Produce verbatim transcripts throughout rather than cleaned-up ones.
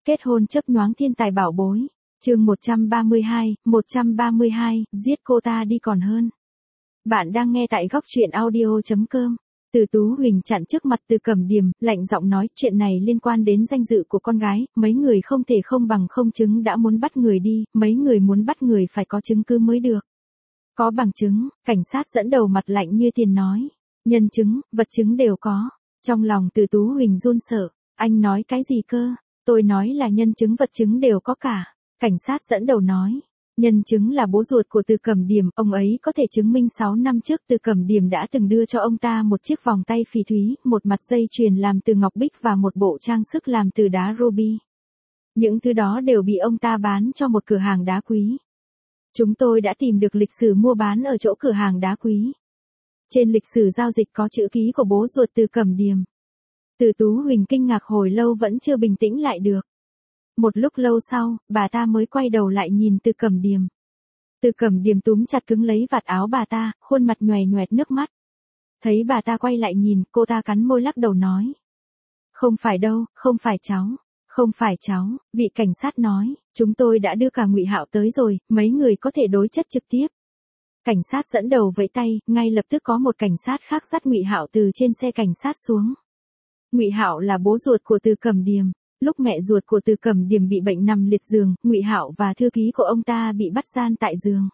Kết hôn chớp nhoáng thiên tài bảo bối. Chương một trăm ba mươi hai, một trăm ba mươi hai, giết cô ta đi còn hơn. Bạn đang nghe tại góc truyện audio chấm com. Từ Tú Huỳnh chặn trước mặt Từ Cẩm Điềm, lạnh giọng nói, chuyện này liên quan đến danh dự của con gái, mấy người không thể không bằng không chứng đã muốn bắt người đi, mấy người muốn bắt người phải có chứng cứ mới được. Có bằng chứng, cảnh sát dẫn đầu mặt lạnh như tiền nói. Nhân chứng, vật chứng đều có. Trong lòng Từ Tú Huỳnh run sợ, anh nói cái gì cơ? Tôi nói là nhân chứng vật chứng đều có cả. Cảnh sát dẫn đầu nói. Nhân chứng là bố ruột của Từ Cẩm Điềm, ông ấy có thể chứng minh sáu năm trước Từ Cẩm Điềm đã từng đưa cho ông ta một chiếc vòng tay phỉ thúy, một mặt dây chuyền làm từ ngọc bích và một bộ trang sức làm từ đá ruby. Những thứ đó đều bị ông ta bán cho một cửa hàng đá quý. Chúng tôi đã tìm được lịch sử mua bán ở chỗ cửa hàng đá quý. Trên lịch sử giao dịch có chữ ký của bố ruột Từ Cẩm Điềm. Từ Tú Huỳnh kinh ngạc hồi lâu vẫn chưa bình tĩnh lại được. Một lúc lâu sau, bà ta mới quay đầu lại nhìn Từ Cẩm Điềm. Từ Cẩm Điềm túm chặt cứng lấy vạt áo bà ta, khuôn mặt nhòe nhoẹt nước mắt. Thấy bà ta quay lại nhìn, cô ta cắn môi lắc đầu nói. Không phải đâu, không phải cháu, không phải cháu, vị cảnh sát nói, chúng tôi đã đưa cả Ngụy Hạo tới rồi, mấy người có thể đối chất trực tiếp. Cảnh sát dẫn đầu vẫy tay, ngay lập tức có một cảnh sát khác dắt Ngụy Hạo từ trên xe cảnh sát xuống. Ngụy Hạo là bố ruột của Từ Cẩm Điềm. Lúc mẹ ruột của Từ Cẩm Điềm bị bệnh nằm liệt giường, Ngụy Hạo và thư ký của ông ta bị bắt gian tại giường.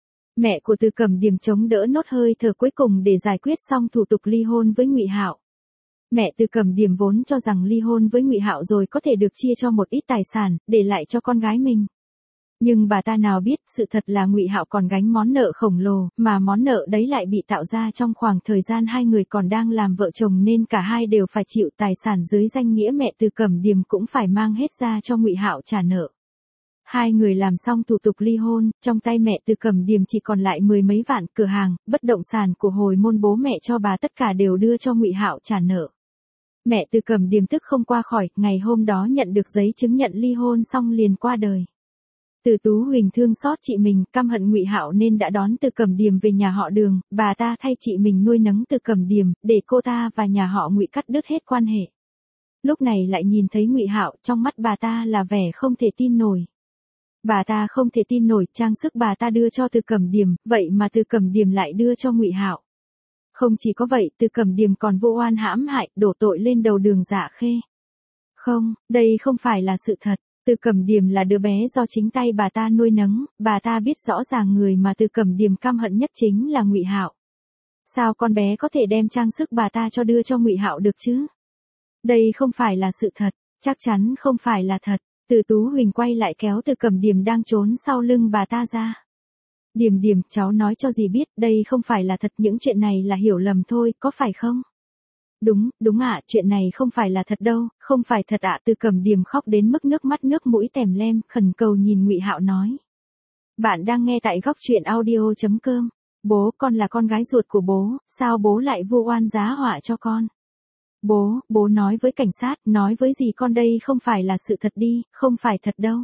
Mẹ của Từ Cẩm Điềm chống đỡ nốt hơi thở cuối cùng để giải quyết xong thủ tục ly hôn với Ngụy Hạo. Mẹ Từ Cẩm Điềm vốn cho rằng ly hôn với Ngụy Hạo rồi có thể được chia cho một ít tài sản, để lại cho con gái mình. Nhưng bà ta nào biết, sự thật là Ngụy Hạo còn gánh món nợ khổng lồ, mà món nợ đấy lại bị tạo ra trong khoảng thời gian hai người còn đang làm vợ chồng nên cả hai đều phải chịu tài sản dưới danh nghĩa mẹ Từ Cẩm Điềm cũng phải mang hết ra cho Ngụy Hạo trả nợ. Hai người làm xong thủ tục ly hôn, trong tay mẹ Từ Cẩm Điềm chỉ còn lại mười mấy vạn, cửa hàng, bất động sản của hồi môn bố mẹ cho bà tất cả đều đưa cho Ngụy Hạo trả nợ. Mẹ Từ Cẩm Điềm tức không qua khỏi, ngày hôm đó nhận được giấy chứng nhận ly hôn xong liền qua đời. Từ Tú Huỳnh thương xót chị mình, căm hận Ngụy Hạo nên đã đón Từ Cẩm Điềm về nhà họ Đường, bà ta thay chị mình nuôi nấng Từ Cẩm Điềm, để cô ta và nhà họ Ngụy cắt đứt hết quan hệ. Lúc này lại nhìn thấy Ngụy Hạo, trong mắt bà ta là vẻ không thể tin nổi. Bà ta không thể tin nổi, trang sức bà ta đưa cho Từ Cẩm Điềm, vậy mà Từ Cẩm Điềm lại đưa cho Ngụy Hạo. Không chỉ có vậy, Từ Cẩm Điềm còn vô oan hãm hại, đổ tội lên đầu Đường Dạ Khê. Không, đây không phải là sự thật. Từ Cẩm Điềm là đứa bé do chính tay bà ta nuôi nấng, bà ta biết rõ ràng người mà Từ Cẩm Điềm căm hận nhất chính là Ngụy Hạo. Sao con bé có thể đem trang sức bà ta cho đưa cho Ngụy Hạo được chứ? Đây không phải là sự thật, chắc chắn không phải là thật. Từ Tú Huỳnh quay lại kéo Từ Cẩm Điềm đang trốn sau lưng bà ta ra. Điềm Điềm, cháu nói cho dì biết, đây không phải là thật, những chuyện này là hiểu lầm thôi, có phải không? Đúng, đúng ạ, chuyện này không phải là thật đâu, không phải thật ạ. Từ Cẩm Điềm khóc đến mức nước mắt nước mũi tèm lem, khẩn cầu nhìn Ngụy Hạo nói. Bạn đang nghe tại góc truyện audio chấm com. Bố, con là con gái ruột của bố, sao bố lại vu oan giá họa cho con? Bố, bố nói với cảnh sát, nói với dì con đây không phải là sự thật đi, không phải thật đâu.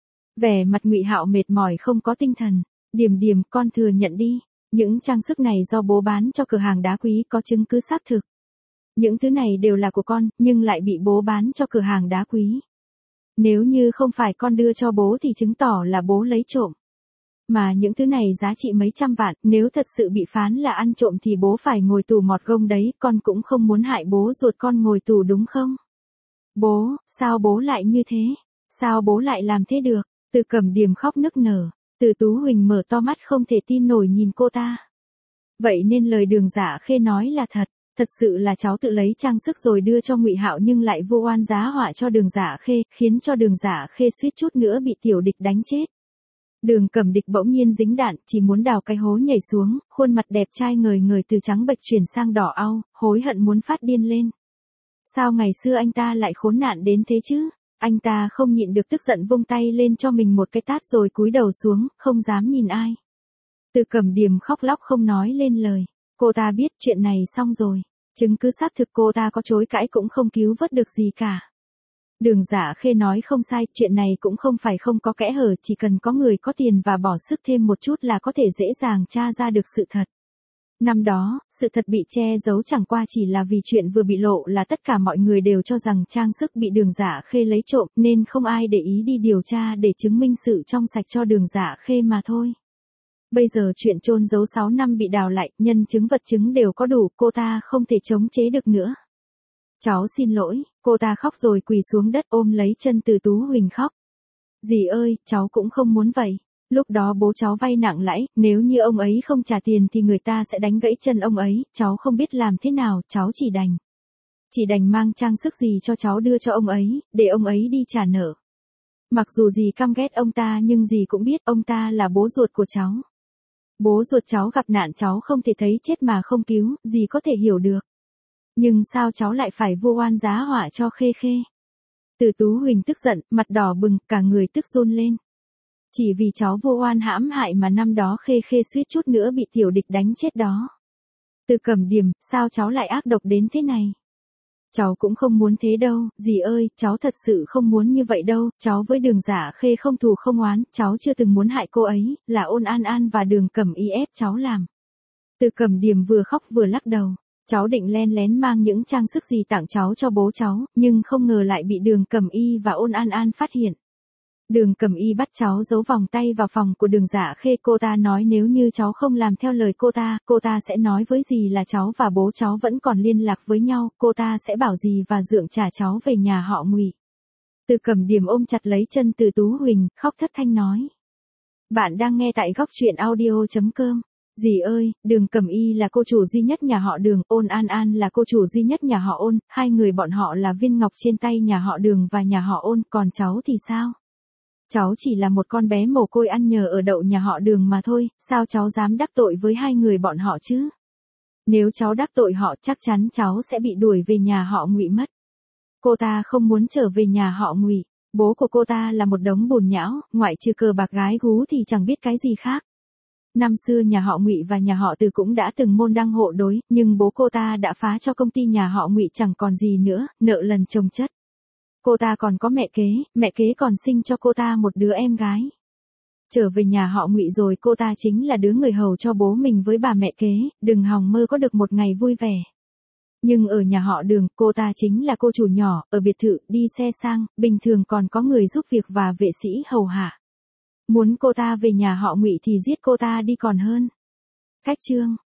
Vẻ mặt Ngụy Hạo mệt mỏi không có tinh thần. Điềm Điềm, con thừa nhận đi, những trang sức này do bố bán cho cửa hàng đá quý, có chứng cứ xác thực. Những thứ này đều là của con, nhưng lại bị bố bán cho cửa hàng đá quý. Nếu như không phải con đưa cho bố thì chứng tỏ là bố lấy trộm. Mà những thứ này giá trị mấy trăm vạn, nếu thật sự bị phán là ăn trộm thì bố phải ngồi tù mọt gông đấy, con cũng không muốn hại bố ruột con ngồi tù đúng không? Bố, sao bố lại như thế? Sao bố lại làm thế được? Từ Cẩm Điềm khóc nức nở, Từ Tú Huỳnh mở to mắt không thể tin nổi nhìn cô ta. Vậy nên lời Đường Dạ Khê nói là thật. Thật sự là cháu tự lấy trang sức rồi đưa cho Ngụy Hạo nhưng lại vô oan giá họa cho Đường Dạ Khê, khiến cho Đường Dạ Khê suýt chút nữa bị tiểu địch đánh chết. Đường Cẩm Địch bỗng nhiên dính đạn, chỉ muốn đào cái hố nhảy xuống, khuôn mặt đẹp trai ngời ngời từ trắng bệch chuyển sang đỏ au, hối hận muốn phát điên lên. Sao ngày xưa anh ta lại khốn nạn đến thế chứ? Anh ta không nhịn được tức giận vung tay lên cho mình một cái tát rồi cúi đầu xuống, không dám nhìn ai. Từ Cẩm Điềm khóc lóc không nói lên lời. Cô ta biết chuyện này xong rồi. Chứng cứ xác thực cô ta có chối cãi cũng không cứu vớt được gì cả. Đường Dạ Khê nói không sai, chuyện này cũng không phải không có kẽ hở, chỉ cần có người có tiền và bỏ sức thêm một chút là có thể dễ dàng tra ra được sự thật. Năm đó, sự thật bị che giấu chẳng qua chỉ là vì chuyện vừa bị lộ là tất cả mọi người đều cho rằng trang sức bị Đường Dạ Khê lấy trộm nên không ai để ý đi điều tra để chứng minh sự trong sạch cho Đường Dạ Khê mà thôi. Bây giờ chuyện chôn giấu sáu năm bị đào lại, nhân chứng vật chứng đều có đủ, cô ta không thể chống chế được nữa. Cháu xin lỗi, cô ta khóc rồi quỳ xuống đất ôm lấy chân Từ Tú Huỳnh khóc. Dì ơi, cháu cũng không muốn vậy. Lúc đó bố cháu vay nặng lãi, nếu như ông ấy không trả tiền thì người ta sẽ đánh gãy chân ông ấy, cháu không biết làm thế nào, cháu chỉ đành. Chỉ đành mang trang sức gì cho cháu đưa cho ông ấy, để ông ấy đi trả nợ. Mặc dù dì căm ghét ông ta nhưng dì cũng biết ông ta là bố ruột của cháu. Bố ruột cháu gặp nạn cháu không thể thấy chết mà không cứu, dì có thể hiểu được. Nhưng sao cháu lại phải vu oan giá họa cho Khê Khê? Từ Tú Huỳnh tức giận, mặt đỏ bừng, cả người tức run lên. Chỉ vì cháu vô oan hãm hại mà năm đó Khê Khê suýt chút nữa bị tiểu địch đánh chết đó. Từ Cẩm Điềm, sao cháu lại ác độc đến thế này? Cháu cũng không muốn thế đâu, dì ơi, cháu thật sự không muốn như vậy đâu, cháu với Đường Dạ Khê không thù không oán, cháu chưa từng muốn hại cô ấy, là Ôn An An và Đường Cẩm Y ép cháu làm. Từ Cẩm Điềm vừa khóc vừa lắc đầu. Cháu định len lén mang những trang sức gì tặng cháu cho bố cháu, nhưng không ngờ lại bị Đường Cẩm Y và Ôn An An phát hiện. Đường Cẩm Y bắt cháu giấu vòng tay vào phòng của Đường Dạ Khê, cô ta nói nếu như cháu không làm theo lời cô ta, cô ta sẽ nói với dì là cháu và bố cháu vẫn còn liên lạc với nhau, cô ta sẽ bảo dì và Dượng trả cháu về nhà họ Ngụy. Từ Cẩm Điềm ôm chặt lấy chân Từ Tú Huỳnh, khóc thất thanh nói. Bạn đang nghe tại góc truyện audio chấm com. Dì ơi, Đường Cẩm Y là cô chủ duy nhất nhà họ Đường, Ôn An An là cô chủ duy nhất nhà họ Ôn, hai người bọn họ là viên ngọc trên tay nhà họ Đường và nhà họ Ôn, còn cháu thì sao? Cháu chỉ là một con bé mồ côi ăn nhờ ở đậu nhà họ Đường mà thôi, sao cháu dám đắc tội với hai người bọn họ chứ? Nếu cháu đắc tội họ chắc chắn cháu sẽ bị đuổi về nhà họ Ngụy mất. Cô ta không muốn trở về nhà họ Ngụy, bố của cô ta là một đống bùn nhão, ngoại trừ cờ bạc gái gú thì chẳng biết cái gì khác. Năm xưa nhà họ Ngụy và nhà họ Từ cũng đã từng môn đăng hộ đối, nhưng bố cô ta đã phá cho công ty nhà họ Ngụy chẳng còn gì nữa, nợ lần chồng chất. Cô ta còn có mẹ kế, mẹ kế còn sinh cho cô ta một đứa em gái. Trở về nhà họ Ngụy rồi cô ta chính là đứa người hầu cho bố mình với bà mẹ kế, đừng hòng mơ có được một ngày vui vẻ. Nhưng ở nhà họ Đường, cô ta chính là cô chủ nhỏ, ở biệt thự, đi xe sang, bình thường còn có người giúp việc và vệ sĩ hầu hạ. Muốn cô ta về nhà họ Ngụy thì giết cô ta đi còn hơn. Cách chương